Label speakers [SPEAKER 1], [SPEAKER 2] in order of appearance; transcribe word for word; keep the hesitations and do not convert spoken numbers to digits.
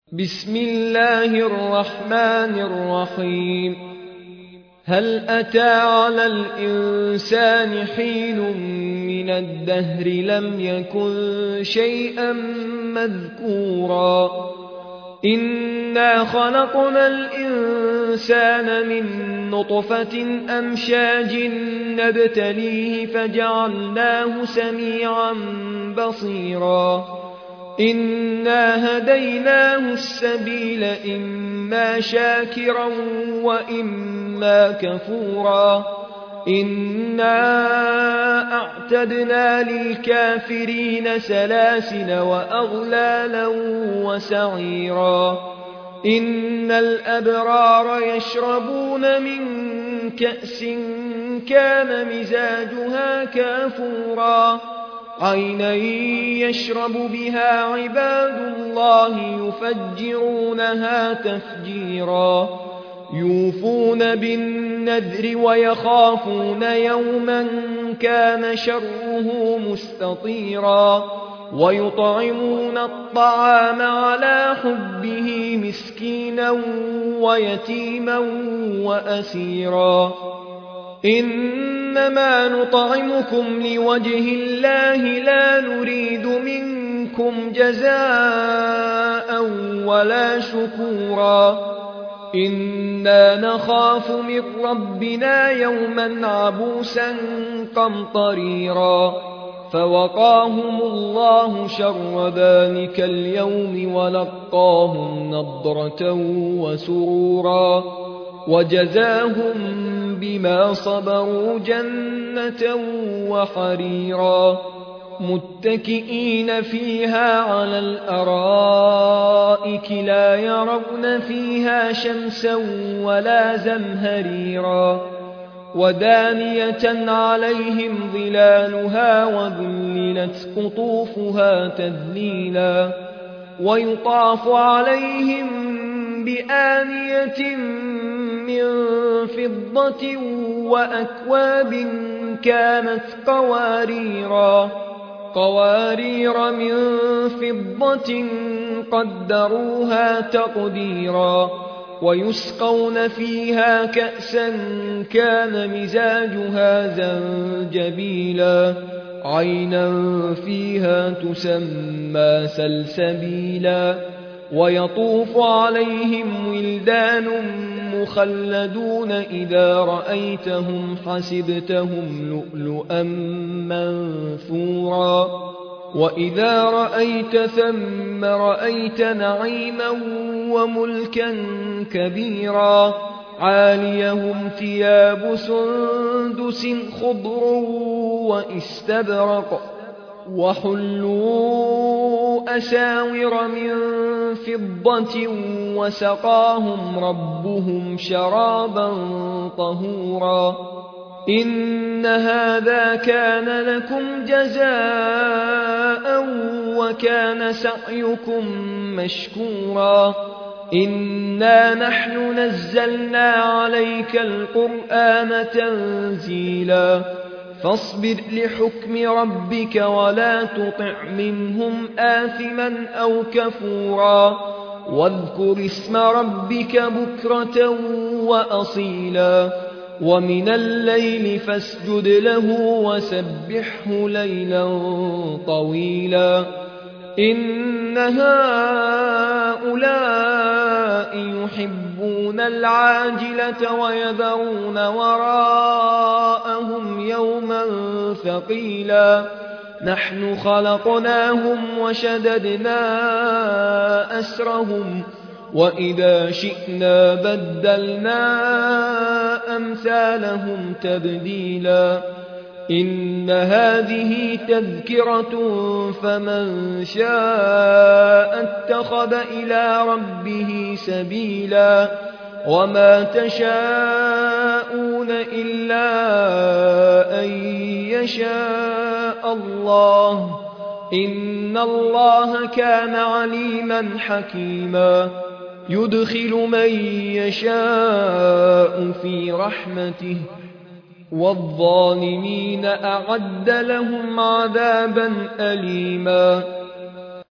[SPEAKER 1] بسم الله الرحمن الرحيم هل أتى على الإنسان حين من الدهر لم يكن شيئا مذكورا إنا خلقنا الإنسان من نطفة أمشاج نبتليه فجعلناه سميعا بصيرا إنا هديناه السبيل إما شاكرا وإما كفورا إنا أعتدنا للكافرين سلاسل وأغلالا وسعيرا إن الأبرار يشربون من كأس كان مزاجها كافورا عينا يشرب بها عباد الله يفجرونها تفجيرا يوفون بالنذر ويخافون يوما كان شره مستطيرا ويطعمون الطعام على حبه مسكينا ويتيما وأسيرا إنما نطعمكم لوجه الله لا نريد منكم جزاء ولا شكورا إنا نخاف من ربنا يوما عبوسا قمطريرا فوقاهم الله شر ذلك اليوم ولقاهم نضرة وسرورا وجزاهم بما صبروا جنة وحريرا متكئين فيها على الأرائك لا يرون فيها شمسا ولا زمهريرا ودانية عليهم ظلالها وذللت قطوفها تذليلا ويطاف عليهم بآنية من فضة وأكواب كانت قواريرا قوارير من فضة قدروها تقديرا ويسقون فيها كأسا كان مزاجها زنجبيلا عينا فيها تسمى سلسبيلا ويطوف عليهم ولدان مخلدون إذا رأيتهم حسبتهم لؤلؤا منثورا وإذا رأيت ثم رأيت نعيما وملكا كبيرا عاليهم ثياب سندس خضر واستبرق وحلوا أساور من فضة وسقاهم ربهم شرابا طهورا إن هذا كان لكم جزاء وكان سعيكم مشكورا إنا نحن نزلنا عليك القرآن تنزيلا فاصبر لحكم ربك ولا تطع منهم آثما أو كفورا واذكر اسم ربك بكرة وأصيلا ومن الليل فاسجد له وسبحه ليلا طويلا إن هؤلاء يحبون العاجلة ويذرون وراءهم يوما ثقيلا نحن خلقناهم وشددنا أسرهم وإذا شئنا بدلنا أمثالهم تبديلا إن هذه تذكرة فمن شاء اتخذ إلى ربه سبيلا وما تشاءون إلا أن يشاء الله إن الله كان عليما حكيما يدخل من يشاء في رحمته والظالمين أعد لهم عذابا أليما